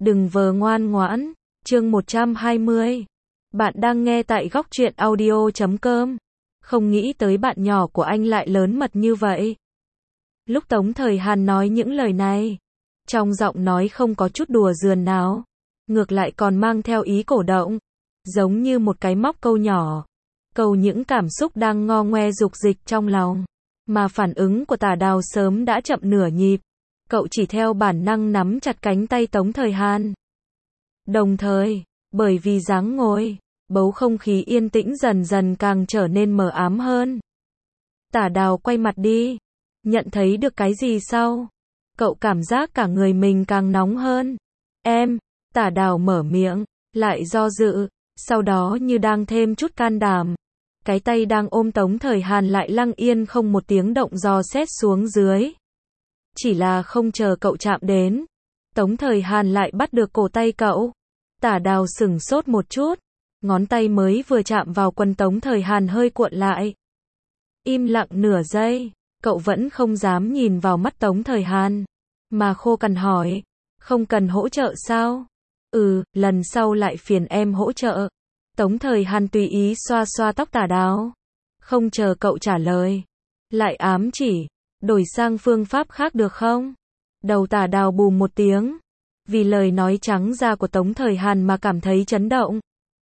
Đừng vờ ngoan ngoãn. Chương 120. Bạn đang nghe tại góc truyện audio.com. Không nghĩ tới bạn nhỏ của anh lại lớn mật như vậy. Lúc Tống Thời Hàn nói những lời này, trong giọng nói không có chút đùa giỡn nào, ngược lại còn mang theo ý cổ động, giống như một cái móc câu nhỏ, câu những cảm xúc đang ngo ngoe dục dịch trong lòng. Mà phản ứng của Tả Đào sớm đã chậm nửa nhịp, cậu chỉ theo bản năng nắm chặt cánh tay Tống Thời Hàn. Đồng thời, bởi vì dáng ngồi, bầu không khí yên tĩnh dần dần càng trở nên mờ ám hơn. Tả Đào quay mặt đi, nhận thấy được cái gì sau? Cậu cảm giác cả người mình càng nóng hơn. Em, Tả Đào mở miệng, lại do dự, sau đó như đang thêm chút can đảm. Cái tay đang ôm Tống Thời Hàn lại lặng yên không một tiếng động dò xét xuống dưới. Chỉ là không chờ cậu chạm đến, Tống Thời Hàn lại bắt được cổ tay cậu. Tả Đào sửng sốt một chút, ngón tay mới vừa chạm vào quần Tống Thời Hàn hơi cuộn lại. Im lặng nửa giây, cậu vẫn không dám nhìn vào mắt Tống Thời Hàn, mà khô cằn hỏi, không cần hỗ trợ sao? Lần sau lại phiền em hỗ trợ. Tống Thời Hàn tùy ý xoa xoa tóc Tả Đào. Không chờ cậu trả lời, lại ám chỉ, đổi sang phương pháp khác được không? Đầu Tả Đào bù một tiếng, vì lời nói trắng ra của Tống Thời Hàn mà cảm thấy chấn động.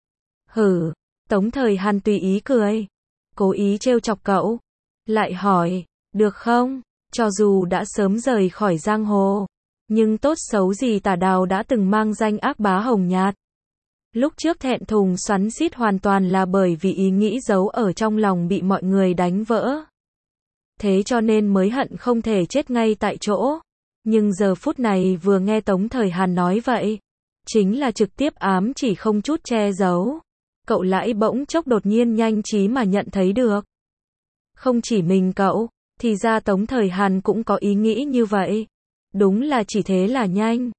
Tống Thời Hàn tùy ý cười, cố ý trêu chọc cậu, lại hỏi, được không? Cho dù đã sớm rời khỏi giang hồ, nhưng tốt xấu gì Tả Đào đã từng mang danh ác bá hồng nhạt. Lúc trước thẹn thùng xoắn xít hoàn toàn là bởi vì ý nghĩ giấu ở trong lòng bị mọi người đánh vỡ. Thế cho nên mới hận không thể chết ngay tại chỗ. Nhưng giờ phút này vừa nghe Tống Thời Hàn nói vậy, chính là trực tiếp ám chỉ không chút che giấu. Cậu lại bỗng chốc đột nhiên nhanh trí mà nhận thấy được. Không chỉ mình cậu, thì ra Tống Thời Hàn cũng có ý nghĩ như vậy. Đúng là chỉ thế là nhanh.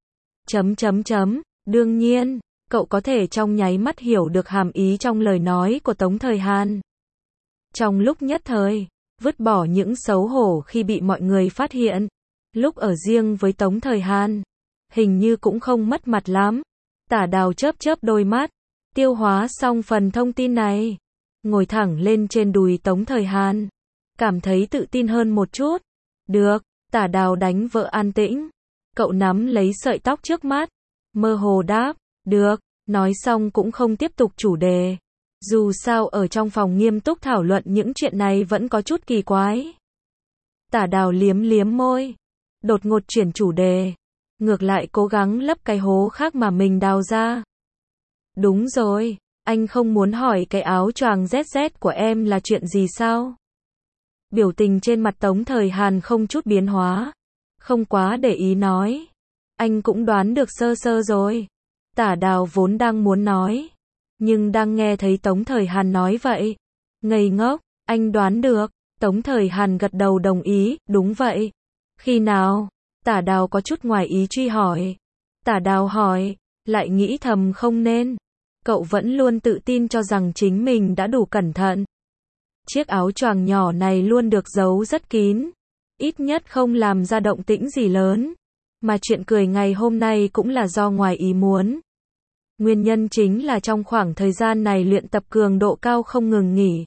Đương nhiên, cậu có thể trong nháy mắt hiểu được hàm ý trong lời nói của Tống Thời Hàn. Trong lúc nhất thời, vứt bỏ những xấu hổ khi bị mọi người phát hiện, lúc ở riêng với Tống Thời Hàn, hình như cũng không mất mặt lắm. Tả Đào chớp chớp đôi mắt, tiêu hóa xong phần thông tin này, ngồi thẳng lên trên đùi Tống Thời Hàn, cảm thấy tự tin hơn một chút. Được, Tả Đào đánh vợ an tĩnh. Cậu nắm lấy sợi tóc trước mắt, mơ hồ đáp, được, nói xong cũng không tiếp tục chủ đề. Dù sao ở trong phòng nghiêm túc thảo luận những chuyện này vẫn có chút kỳ quái. Tả Đào liếm liếm môi, đột ngột chuyển chủ đề, ngược lại cố gắng lấp cái hố khác mà mình đào ra. Đúng rồi, anh không muốn hỏi cái áo choàng ZZ của em là chuyện gì sao? Biểu tình trên mặt Tống Thời Hàn không chút biến hóa, không quá để ý nói. Anh cũng đoán được sơ sơ rồi. Tả Đào vốn đang muốn nói, nhưng đang nghe thấy Tống Thời Hàn nói vậy, ngây ngốc, anh đoán được. Tống Thời Hàn gật đầu đồng ý, đúng vậy. Khi nào? Tả Đào có chút ngoài ý truy hỏi. Tả Đào hỏi, lại nghĩ thầm không nên. Cậu vẫn luôn tự tin cho rằng chính mình đã đủ cẩn thận. Chiếc áo choàng nhỏ này luôn được giấu rất kín, ít nhất không làm ra động tĩnh gì lớn. Mà chuyện cười ngày hôm nay cũng là do ngoài ý muốn. Nguyên nhân chính là trong khoảng thời gian này luyện tập cường độ cao không ngừng nghỉ.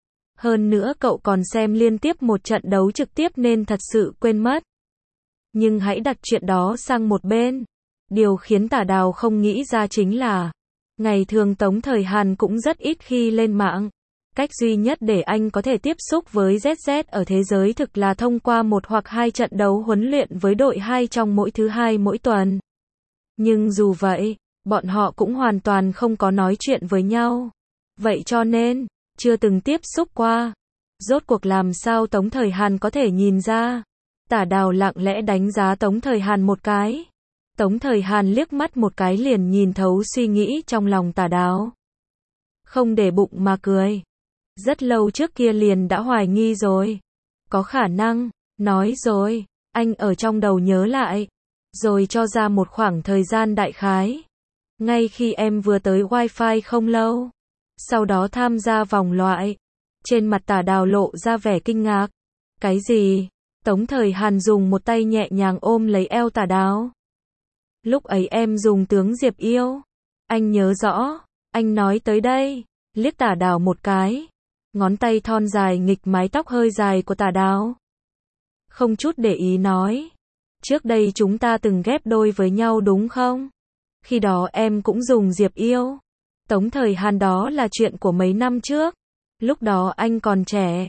Hơn nữa cậu còn xem liên tiếp một trận đấu trực tiếp nên thật sự quên mất. Nhưng hãy đặt chuyện đó sang một bên. Điều khiến Tả Đào không nghĩ ra chính là, ngày thường Tống Thời Hàn cũng rất ít khi lên mạng. Cách duy nhất để anh có thể tiếp xúc với ZZ ở thế giới thực là thông qua một hoặc hai trận đấu huấn luyện với đội 2 trong mỗi thứ hai mỗi tuần. Nhưng dù vậy, bọn họ cũng hoàn toàn không có nói chuyện với nhau. Vậy cho nên, chưa từng tiếp xúc qua. Rốt cuộc làm sao Tống Thời Hàn có thể nhìn ra? Tả Đào lặng lẽ đánh giá Tống Thời Hàn một cái. Tống Thời Hàn liếc mắt một cái liền nhìn thấu suy nghĩ trong lòng Tả Đào. Không để bụng mà cười. Rất lâu trước kia liền đã hoài nghi rồi. Có khả năng, nói rồi, anh ở trong đầu nhớ lại, rồi cho ra một khoảng thời gian đại khái. Ngay khi em vừa tới Wi-Fi không lâu, sau đó tham gia vòng loại. Trên mặt Tả Đào lộ ra vẻ kinh ngạc. Cái gì? Tống Thời Hàn dùng một tay nhẹ nhàng ôm lấy eo Tả Đào. Lúc ấy em dùng tướng Diệp Yêu. Anh nhớ rõ, anh nói tới đây, liếc Tả Đào một cái. Ngón tay thon dài nghịch mái tóc hơi dài của Tả Đào. Không chút để ý nói. Trước đây chúng ta từng ghép đôi với nhau đúng không? Khi đó em cũng dùng Diệp Yêu. Tống Thời Hàn đó là chuyện của mấy năm trước. Lúc đó anh còn trẻ.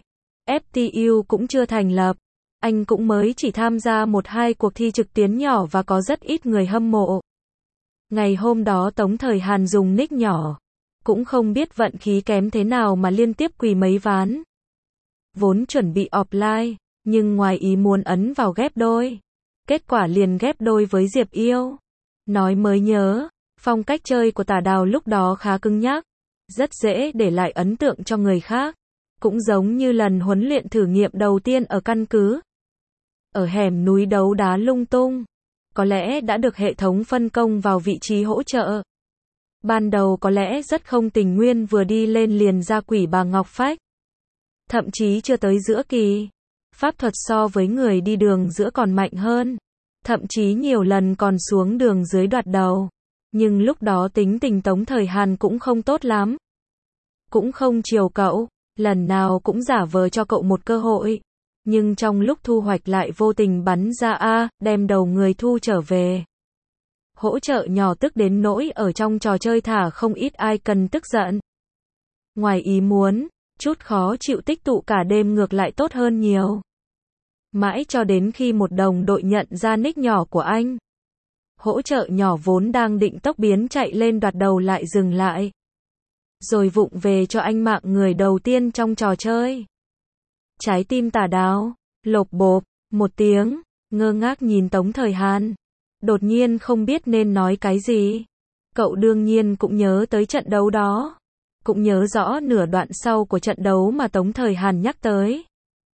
FTU cũng chưa thành lập. Anh cũng mới chỉ tham gia 1-2 cuộc thi trực tuyến nhỏ và có rất ít người hâm mộ. Ngày hôm đó Tống Thời Hàn dùng nick nhỏ. Cũng không biết vận khí kém thế nào mà liên tiếp quỳ mấy ván. Vốn chuẩn bị offline, nhưng ngoài ý muốn ấn vào ghép đôi. Kết quả liền ghép đôi với Diệp Yêu. Nói mới nhớ, phong cách chơi của Tả Đào lúc đó khá cứng nhắc. Rất dễ để lại ấn tượng cho người khác. Cũng giống như lần huấn luyện thử nghiệm đầu tiên ở căn cứ. Ở hẻm núi đấu đá lung tung. Có lẽ đã được hệ thống phân công vào vị trí hỗ trợ. Ban đầu có lẽ rất không tình nguyện vừa đi lên liền ra quỷ bà Ngọc Phách. Thậm chí chưa tới giữa kỳ. Pháp thuật so với người đi đường giữa còn mạnh hơn. Thậm chí nhiều lần còn xuống đường dưới đoạt đầu. Nhưng lúc đó tính tình Tống Thời Hàn cũng không tốt lắm. Cũng không chiều cậu. Lần nào cũng giả vờ cho cậu một cơ hội. Nhưng trong lúc thu hoạch lại vô tình bắn ra đem đầu người thu trở về. Hỗ trợ nhỏ tức đến nỗi ở trong trò chơi thả không ít ai cần tức giận. Ngoài ý muốn, chút khó chịu tích tụ cả đêm ngược lại tốt hơn nhiều. Mãi cho đến khi một đồng đội nhận ra nick nhỏ của anh. Hỗ trợ nhỏ vốn đang định tốc biến chạy lên đoạt đầu lại dừng lại. Rồi vụng về cho anh mạng người đầu tiên trong trò chơi. Trái tim Tả Đào, lộp bộp, một tiếng, ngơ ngác nhìn Tống Thời Hàn. Đột nhiên không biết nên nói cái gì. Cậu đương nhiên cũng nhớ tới trận đấu đó. Cũng nhớ rõ nửa đoạn sau của trận đấu mà Tống Thời Hàn nhắc tới.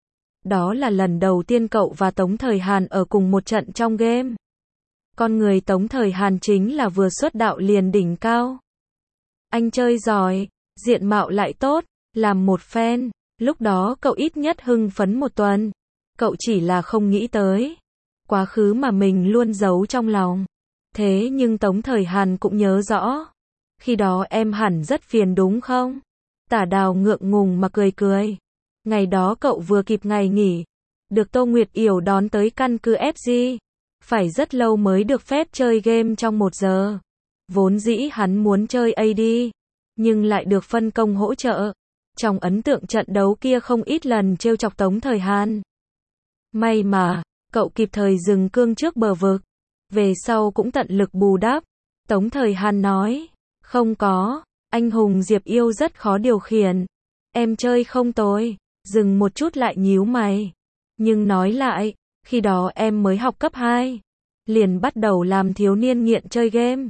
Đó là lần đầu tiên cậu và Tống Thời Hàn ở cùng một trận trong game. Con người Tống Thời Hàn chính là vừa xuất đạo liền đỉnh cao. Anh chơi giỏi, diện mạo lại tốt, làm một fan. Lúc đó cậu ít nhất hưng phấn một tuần. Cậu chỉ là không nghĩ tới quá khứ mà mình luôn giấu trong lòng. Thế nhưng Tống Thời Hàn cũng nhớ rõ. Khi đó em hẳn rất phiền đúng không? Tả Đào ngượng ngùng mà cười cười. Ngày đó cậu vừa kịp ngày nghỉ. Được Tô Nguyệt Yểu đón tới căn cứ FG. Phải rất lâu mới được phép chơi game trong 1 giờ. Vốn dĩ hắn muốn chơi AD. Nhưng lại được phân công hỗ trợ. Trong ấn tượng trận đấu kia không ít lần trêu chọc Tống Thời Hàn. May mà, cậu kịp thời dừng cương trước bờ vực. Về sau cũng tận lực bù đắp. Tống Thời Hàn nói. Không có, anh hùng Diệp Yêu rất khó điều khiển. Em chơi không tồi. Dừng một chút lại nhíu mày. Nhưng nói lại, khi đó em mới học cấp 2. Liền bắt đầu làm thiếu niên nghiện chơi game.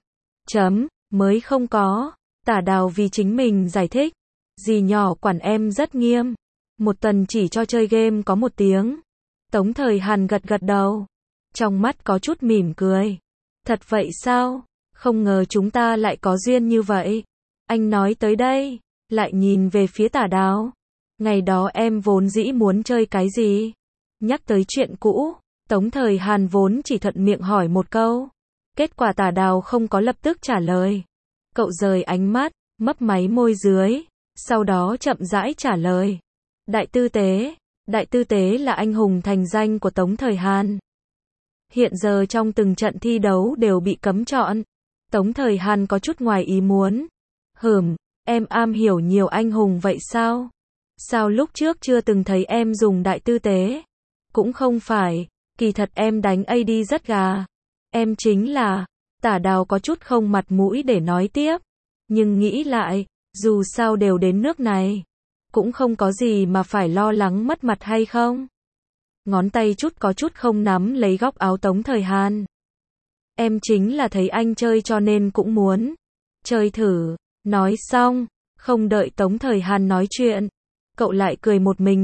Mới không có. Tả Đào vì chính mình giải thích. Dì nhỏ quản em rất nghiêm. Một tuần chỉ cho chơi game có 1 tiếng. Tống Thời Hàn gật gật đầu. Trong mắt có chút mỉm cười. Thật vậy sao? Không ngờ chúng ta lại có duyên như vậy. Anh nói tới đây, lại nhìn về phía Tả Đào. Ngày đó em vốn dĩ muốn chơi cái gì? Nhắc tới chuyện cũ, Tống Thời Hàn vốn chỉ thuận miệng hỏi một câu. Kết quả Tả Đào không có lập tức trả lời. Cậu rời ánh mắt, mấp máy môi dưới, sau đó chậm rãi trả lời. Đại tư tế. Đại tư tế là anh hùng thành danh của Tống Thời Hàn. Hiện giờ trong từng trận thi đấu đều bị cấm chọn. Tống Thời Hàn có chút ngoài ý muốn. Em am hiểu nhiều anh hùng vậy sao? Sao lúc trước chưa từng thấy em dùng đại tư tế? Cũng không phải, kỳ thật em đánh AD rất gà. Em chính là, Tả Đào có chút không mặt mũi để nói tiếp. Nhưng nghĩ lại, dù sao đều đến nước này. Cũng không có gì mà phải lo lắng mất mặt hay không? Ngón tay có chút không nắm lấy góc áo Tống Thời Hàn. Em chính là thấy anh chơi cho nên cũng muốn chơi thử. Nói xong, không đợi Tống Thời Hàn nói chuyện, cậu lại cười một mình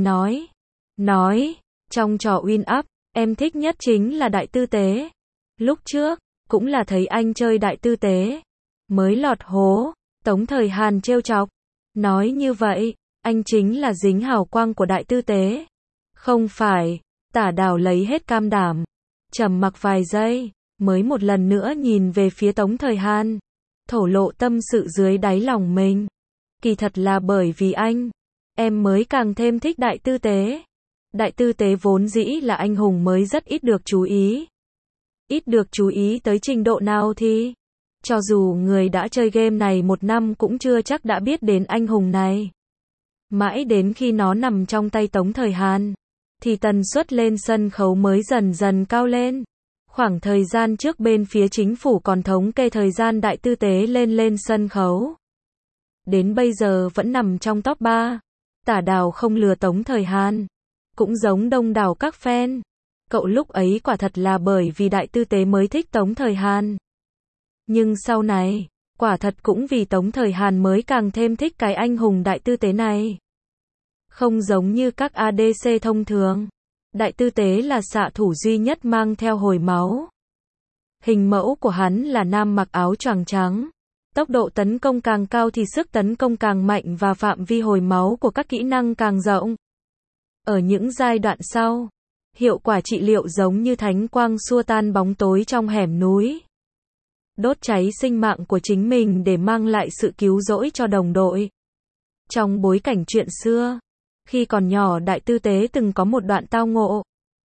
nói, trong trò Win Up, em thích nhất chính là đại tư tế. Lúc trước, cũng là thấy anh chơi đại tư tế, mới lọt hố. Tống Thời Hàn trêu chọc, nói như vậy, anh chính là dính hào quang của đại tư tế. Không phải, Tả Đào lấy hết cam đảm, trầm mặc vài giây, mới một lần nữa nhìn về phía Tống Thời Hàn, thổ lộ tâm sự dưới đáy lòng mình. Kỳ thật là bởi vì anh, em mới càng thêm thích Đại Tư Tế. Đại Tư Tế vốn dĩ là anh hùng mới rất ít được chú ý. Ít được chú ý tới trình độ nào thì, cho dù người đã chơi game này 1 năm cũng chưa chắc đã biết đến anh hùng này. Mãi đến khi nó nằm trong tay Tống Thời Hàn, thì tần suất lên sân khấu mới dần dần cao lên. Khoảng thời gian trước bên phía chính phủ còn thống kê thời gian Đại Tư Tế lên sân khấu. Đến bây giờ vẫn nằm trong top 3. Tả Đào không lừa Tống Thời Hàn. Cũng giống đông đảo các fan. Cậu lúc ấy quả thật là bởi vì Đại Tư Tế mới thích Tống Thời Hàn. Nhưng sau này, quả thật cũng vì Tống Thời Hàn mới càng thêm thích cái anh hùng Đại Tư Tế này. Không giống như các ADC thông thường, Đại Tư Tế là xạ thủ duy nhất mang theo hồi máu. Hình mẫu của hắn là nam mặc áo choàng trắng. Tốc độ tấn công càng cao thì sức tấn công càng mạnh và phạm vi hồi máu của các kỹ năng càng rộng. Ở những giai đoạn sau, hiệu quả trị liệu giống như thánh quang xua tan bóng tối trong hẻm núi. Đốt cháy sinh mạng của chính mình để mang lại sự cứu rỗi cho đồng đội. Trong bối cảnh chuyện xưa, khi còn nhỏ Đại Tư Tế từng có một đoạn tao ngộ.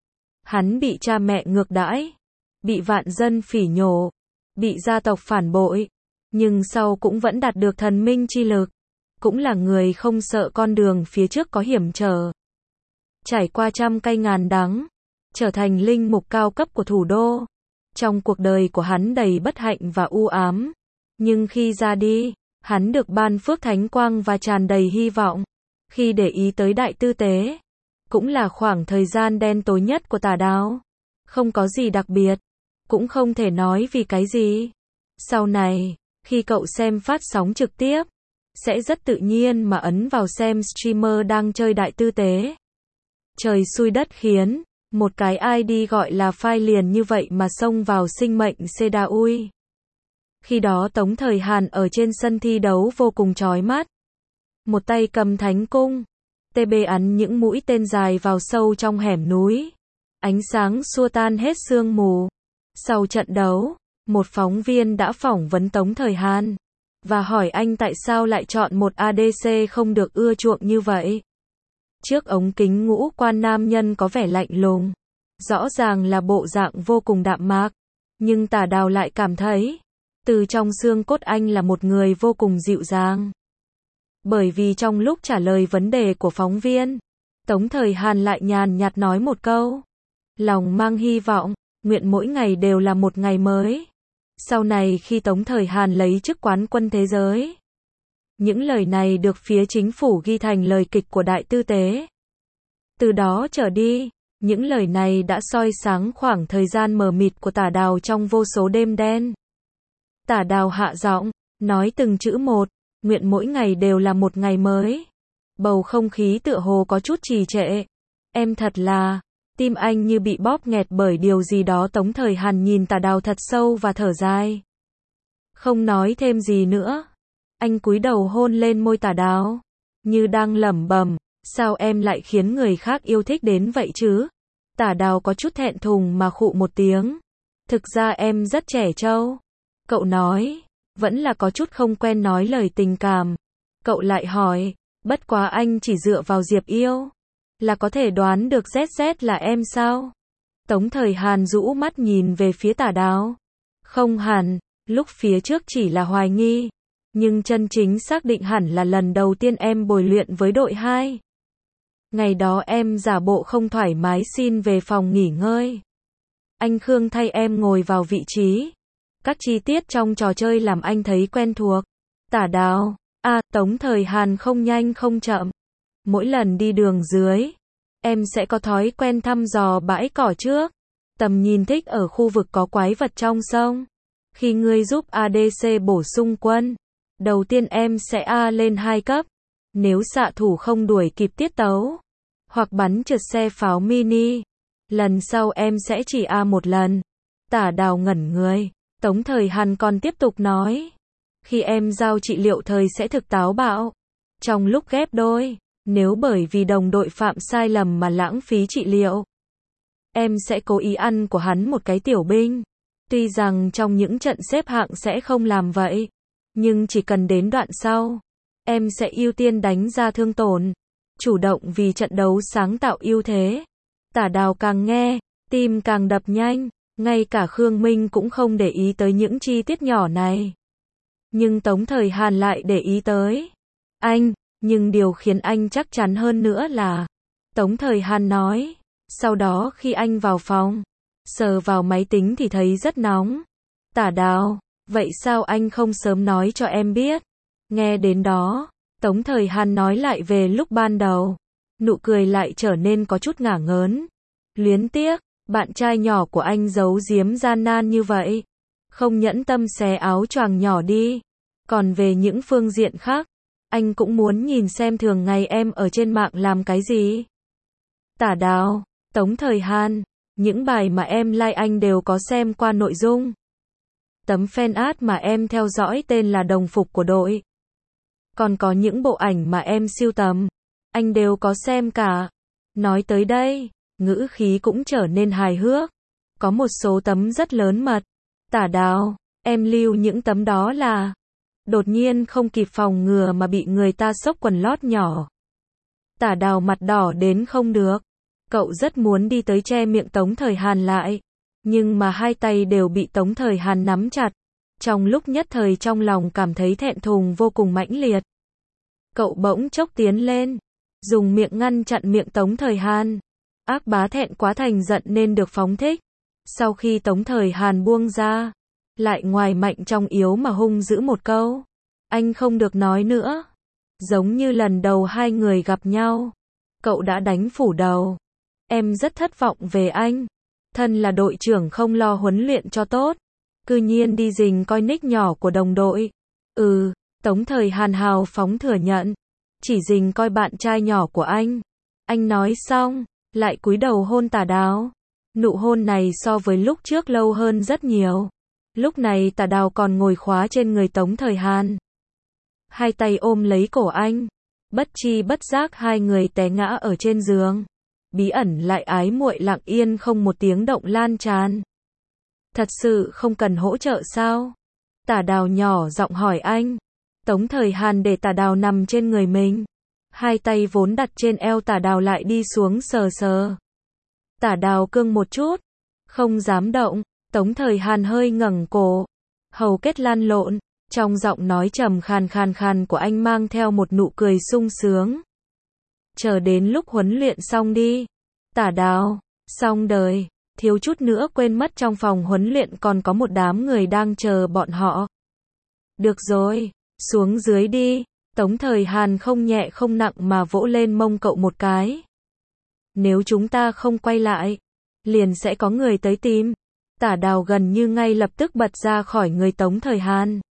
Hắn bị cha mẹ ngược đãi, bị vạn dân phỉ nhổ, bị gia tộc phản bội, nhưng sau cũng vẫn đạt được thần minh chi lực. Cũng là người không sợ con đường phía trước có hiểm trở. Trải qua trăm cay ngàn đắng, trở thành linh mục cao cấp của thủ đô. Trong cuộc đời của hắn đầy bất hạnh và u ám, nhưng khi ra đi, hắn được ban phước thánh quang và tràn đầy hy vọng. Khi để ý tới Đại Tư Tế, cũng là khoảng thời gian đen tối nhất của Tả Đào. Không có gì đặc biệt, cũng không thể nói vì cái gì. Sau này, khi cậu xem phát sóng trực tiếp, sẽ rất tự nhiên mà ấn vào xem streamer đang chơi Đại Tư Tế. Trời xui đất khiến, một cái ID gọi là file liền như vậy mà xông vào sinh mệnh Sedaui. Khi đó Tống Thời Hàn ở trên sân thi đấu vô cùng chói mắt. Một tay cầm thánh cung, TB ấn những mũi tên dài vào sâu trong hẻm núi. Ánh sáng xua tan hết sương mù. Sau trận đấu, một phóng viên đã phỏng vấn Tống Thời Hàn và hỏi anh tại sao lại chọn một ADC không được ưa chuộng như vậy. Trước ống kính ngũ quan nam nhân có vẻ lạnh lùng, rõ ràng là bộ dạng vô cùng đạm mạc, nhưng Tả Đào lại cảm thấy, từ trong xương cốt anh là một người vô cùng dịu dàng. Bởi vì trong lúc trả lời vấn đề của phóng viên, Tống Thời Hàn lại nhàn nhạt nói một câu, lòng mang hy vọng, nguyện mỗi ngày đều là một ngày mới. Sau này khi Tống Thời Hàn lấy chức quán quân thế giới, những lời này được phía chính phủ ghi thành lời kịch của Đại Tư Tế. Từ đó trở đi, những lời này đã soi sáng khoảng thời gian mờ mịt của Tả Đào trong vô số đêm đen. Tả Đào hạ giọng, nói từng chữ một, nguyện mỗi ngày đều là một ngày mới. Bầu không khí tựa hồ có chút trì trệ. Em thật là, tim anh như bị bóp nghẹt bởi điều gì đó. Tống Thời Hàn nhìn Tả Đào thật sâu và thở dài. Không nói thêm gì nữa. Anh cúi đầu hôn lên môi Tả Đào, như đang lẩm bẩm, sao em lại khiến người khác yêu thích đến vậy chứ? Tả Đào có chút thẹn thùng mà khụ một tiếng. Thực ra em rất trẻ trâu. Cậu nói, vẫn là có chút không quen nói lời tình cảm. Cậu lại hỏi, bất quá anh chỉ dựa vào Diệp yêu, là có thể đoán được ZZ là em sao? Tống Thời Hàn rũ mắt nhìn về phía Tả Đào. Không hẳn, lúc phía trước chỉ là hoài nghi. Nhưng chân chính xác định hẳn là lần đầu tiên em bồi luyện với đội 2. Ngày đó em giả bộ không thoải mái xin về phòng nghỉ ngơi. Anh Khương thay em ngồi vào vị trí. Các chi tiết trong trò chơi làm anh thấy quen thuộc. Tả Đào, Tống Thời Hàn không nhanh không chậm. Mỗi lần đi đường dưới, em sẽ có thói quen thăm dò bãi cỏ trước. Tầm nhìn thích ở khu vực có quái vật trong sông. Khi ngươi giúp ADC bổ sung quân, đầu tiên em sẽ A lên 2 cấp. Nếu xạ thủ không đuổi kịp tiết tấu, hoặc bắn trượt xe pháo mini, lần sau em sẽ chỉ A một lần. Tả Đào ngẩn người. Tống Thời Hàn còn tiếp tục nói. Khi em giao trị liệu thời sẽ thực táo bạo. Trong lúc ghép đôi, nếu bởi vì đồng đội phạm sai lầm mà lãng phí trị liệu, em sẽ cố ý ăn của hắn một cái tiểu binh. Tuy rằng trong những trận xếp hạng sẽ không làm vậy, nhưng chỉ cần đến đoạn sau, em sẽ ưu tiên đánh ra thương tổn, chủ động vì trận đấu sáng tạo ưu thế. Tả Đào càng nghe, tim càng đập nhanh, ngay cả Khương Minh cũng không để ý tới những chi tiết nhỏ này. Nhưng Tống Thời Hàn lại để ý tới. Anh, nhưng điều khiến anh chắc chắn hơn nữa là, Tống Thời Hàn nói, sau đó khi anh vào phòng, sờ vào máy tính thì thấy rất nóng. Tả Đào, vậy sao anh không sớm nói cho em biết? Nghe đến đó, Tống Thời Hàn nói lại về lúc ban đầu. Nụ cười lại trở nên có chút ngả ngớn. Luyến tiếc, bạn trai nhỏ của anh giấu giếm gian nan như vậy. Không nhẫn tâm xé áo choàng nhỏ đi. Còn về những phương diện khác, anh cũng muốn nhìn xem thường ngày em ở trên mạng làm cái gì. Tả Đào, Tống Thời Hàn, những bài mà em like anh đều có xem qua nội dung. Tấm fan art mà em theo dõi tên là đồng phục của đội. Còn có những bộ ảnh mà em sưu tầm, anh đều có xem cả. Nói tới đây, ngữ khí cũng trở nên hài hước. Có một số tấm rất lớn mật. Tả Đào, em lưu những tấm đó là... Đột nhiên không kịp phòng ngừa mà bị người ta xốc quần lót nhỏ. Tả Đào mặt đỏ đến không được. Cậu rất muốn đi tới che miệng Tống Thời Hàn lại. Nhưng mà hai tay đều bị Tống Thời Hàn nắm chặt. Trong lúc nhất thời trong lòng cảm thấy thẹn thùng vô cùng mãnh liệt. Cậu bỗng chốc tiến lên, dùng miệng ngăn chặn miệng Tống Thời Hàn. Ác bá thẹn quá thành giận nên được phóng thích. Sau khi Tống Thời Hàn buông ra, lại ngoài mạnh trong yếu mà hung dữ một câu. Anh không được nói nữa. Giống như lần đầu hai người gặp nhau, cậu đã đánh phủ đầu. Em rất thất vọng về anh. Thân là đội trưởng không lo huấn luyện cho tốt, cư nhiên đi rình coi nick nhỏ của đồng đội. Tống Thời Hàn hào phóng thừa nhận. Chỉ rình coi bạn trai nhỏ của anh. Anh nói xong, lại cúi đầu hôn Tả Đào. Nụ hôn này so với lúc trước lâu hơn rất nhiều. Lúc này Tả Đào còn ngồi khóa trên người Tống Thời Hàn. Hai tay ôm lấy cổ anh. Bất chi bất giác hai người té ngã ở trên giường. Bí ẩn lại ái muội lặng yên không một tiếng động lan tràn. Thật sự không cần hỗ trợ sao? Tả Đào nhỏ giọng hỏi anh. Tống Thời Hàn để Tả Đào nằm trên người mình. Hai tay vốn đặt trên eo Tả Đào lại đi xuống sờ sờ. Tả Đào cương một chút, không dám động. Tống Thời Hàn hơi ngẩng cổ, hầu kết lăn lộn. Trong giọng nói trầm khàn khàn của anh mang theo một nụ cười sung sướng. Chờ đến lúc huấn luyện xong đi. Tả Đào, xong đời, thiếu chút nữa quên mất trong phòng huấn luyện còn có một đám người đang chờ bọn họ. Được rồi, xuống dưới đi. Tống Thời Hàn không nhẹ không nặng mà vỗ lên mông cậu một cái. Nếu chúng ta không quay lại, liền sẽ có người tới tìm. Tả Đào gần như ngay lập tức bật ra khỏi người Tống Thời Hàn.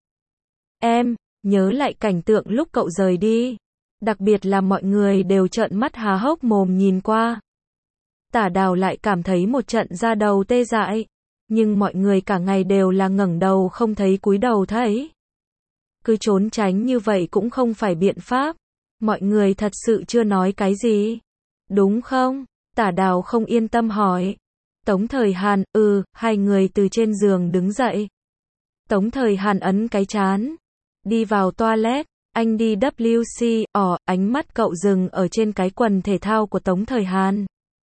Em, nhớ lại cảnh tượng lúc cậu rời đi. Đặc biệt là mọi người đều trợn mắt há hốc mồm nhìn qua. Tả Đào lại cảm thấy một trận da đầu tê dại. Nhưng mọi người cả ngày đều là ngẩng đầu không thấy cúi đầu thấy. Cứ trốn tránh như vậy cũng không phải biện pháp. Mọi người thật sự chưa nói cái gì. Đúng không? Tả Đào không yên tâm hỏi. Tống Thời Hàn, hai người từ trên giường đứng dậy. Tống Thời Hàn ấn cái trán. Đi vào toilet, anh đi WC, ánh mắt cậu dừng ở trên cái quần thể thao của Tống Thời Hàn.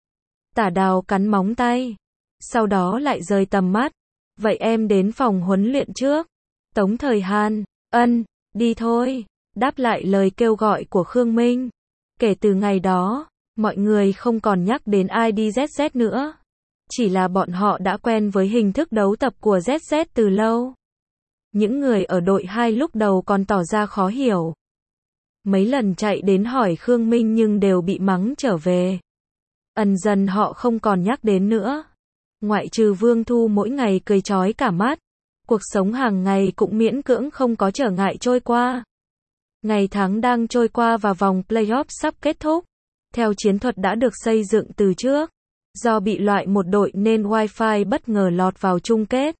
Tả Đào cắn móng tay. Sau đó lại rời tầm mắt. Vậy em đến phòng huấn luyện trước. Tống Thời Hàn, đi thôi. Đáp lại lời kêu gọi của Khương Minh. Kể từ ngày đó, mọi người không còn nhắc đến IDZZ nữa. Chỉ là bọn họ đã quen với hình thức đấu tập của ZZ từ lâu. Những người ở đội 2 lúc đầu còn tỏ ra khó hiểu. Mấy lần chạy đến hỏi Khương Minh nhưng đều bị mắng trở về. Dần họ không còn nhắc đến nữa. Ngoại trừ Vương Thu mỗi ngày cười chói cả mắt. Cuộc sống hàng ngày cũng miễn cưỡng không có trở ngại trôi qua. Ngày tháng đang trôi qua và vòng playoff sắp kết thúc. Theo chiến thuật đã được xây dựng từ trước. Do bị loại một đội nên Wi-Fi bất ngờ lọt vào chung kết.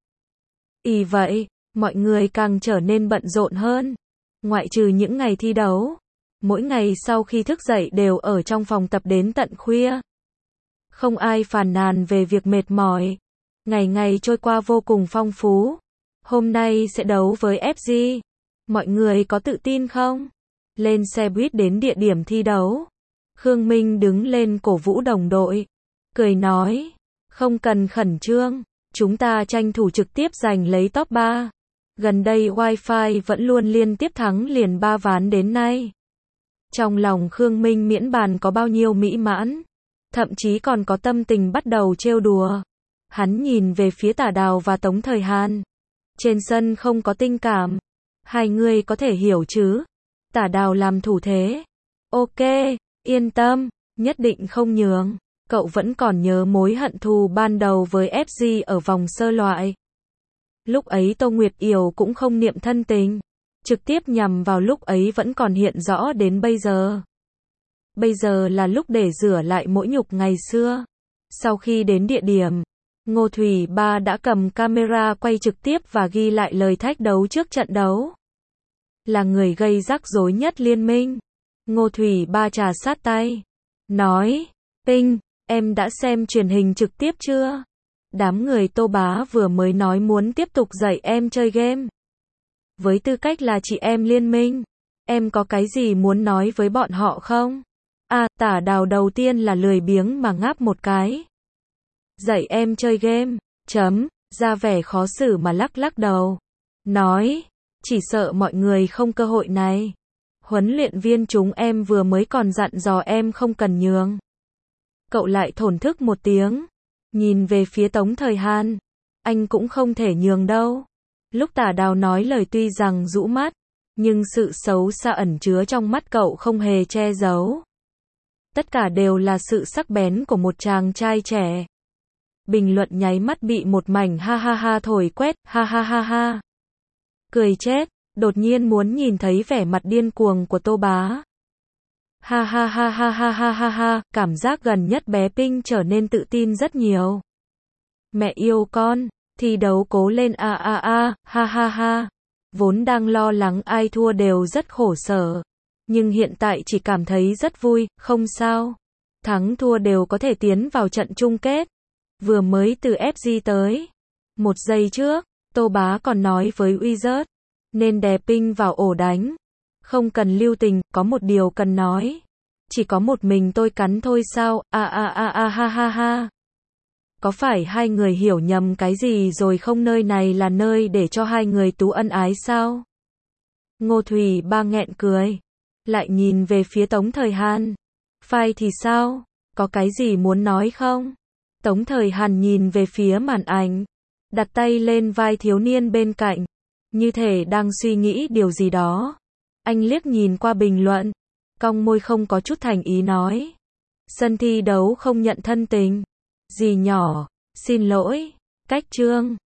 Vậy, mọi người càng trở nên bận rộn hơn. Ngoại trừ những ngày thi đấu, mỗi ngày sau khi thức dậy đều ở trong phòng tập đến tận khuya. Không ai phàn nàn về việc mệt mỏi. Ngày ngày trôi qua vô cùng phong phú. Hôm nay sẽ đấu với FG. Mọi người có tự tin không? Lên xe buýt đến địa điểm thi đấu. Khương Minh đứng lên cổ vũ đồng đội. Cười nói, không cần khẩn trương, chúng ta tranh thủ trực tiếp giành lấy top 3. Gần đây Wi-Fi vẫn luôn liên tiếp thắng liền 3 ván đến nay. Trong lòng Khương Minh miễn bàn có bao nhiêu mỹ mãn, thậm chí còn có tâm tình bắt đầu trêu đùa. Hắn nhìn về phía Tả Đào và Tống Thời Hàn. Trên sân không có tình cảm. Hai người có thể hiểu chứ? Tả Đào làm thủ thế. Ok, yên tâm, nhất định không nhường. Cậu vẫn còn nhớ mối hận thù ban đầu với FG ở vòng sơ loại. Lúc ấy Tô Nguyệt Yểu cũng không niệm thân tình. Trực tiếp nhằm vào lúc ấy vẫn còn hiện rõ đến bây giờ. Bây giờ là lúc để rửa lại mỗi nhục ngày xưa. Sau khi đến địa điểm, Ngô Thủy Ba đã cầm camera quay trực tiếp và ghi lại lời thách đấu trước trận đấu. Là người gây rắc rối nhất liên minh. Ngô Thủy Ba trà sát tay. Nói, Tinh, em đã xem truyền hình trực tiếp chưa? Đám người Tô Bá vừa mới nói muốn tiếp tục dạy em chơi game. Với tư cách là chị em liên minh, em có cái gì muốn nói với bọn họ không? Tả Đào đầu tiên là lười biếng mà ngáp một cái. Dạy em chơi game, ra vẻ khó xử mà lắc lắc đầu. Nói, chỉ sợ mọi người không cơ hội này. Huấn luyện viên chúng em vừa mới còn dặn dò em không cần nhường. Cậu lại thổn thức một tiếng. Nhìn về phía Tống Thời Hàn. Anh cũng không thể nhường đâu. Lúc Tả Đào nói lời tuy rằng rũ mắt, nhưng sự xấu xa ẩn chứa trong mắt cậu không hề che giấu. Tất cả đều là sự sắc bén của một chàng trai trẻ. Bình luận nháy mắt bị một mảnh ha ha ha thổi quét, ha ha ha ha. Cười chết, đột nhiên muốn nhìn thấy vẻ mặt điên cuồng của Tô Bá. Ha ha ha ha ha ha ha ha, cảm giác gần nhất bé Pinh trở nên tự tin rất nhiều. Mẹ yêu con, thi đấu cố lên ha ha ha. Vốn đang lo lắng ai thua đều rất khổ sở. Nhưng hiện tại chỉ cảm thấy rất vui, không sao. Thắng thua đều có thể tiến vào trận chung kết. Vừa mới từ FG tới. Một giây trước, Tô Bá còn nói với Wizard, nên đè Pinh vào ổ đánh. Không cần lưu tình, có một điều cần nói. Chỉ có một mình tôi cắn thôi sao, ha ha ha. Có phải hai người hiểu nhầm cái gì rồi không, nơi này là nơi để cho hai người tú ân ái sao? Ngô Thủy Ba nghẹn cười. Lại nhìn về phía Tống Thời Hàn. Phai thì sao? Có cái gì muốn nói không? Tống Thời Hàn nhìn về phía màn ảnh. Đặt tay lên vai thiếu niên bên cạnh. Như thể đang suy nghĩ điều gì đó. Anh liếc nhìn qua bình luận. Cong môi không có chút thành ý nói. Sân thi đấu không nhận thân tình. Dì nhỏ, xin lỗi. Cách chương.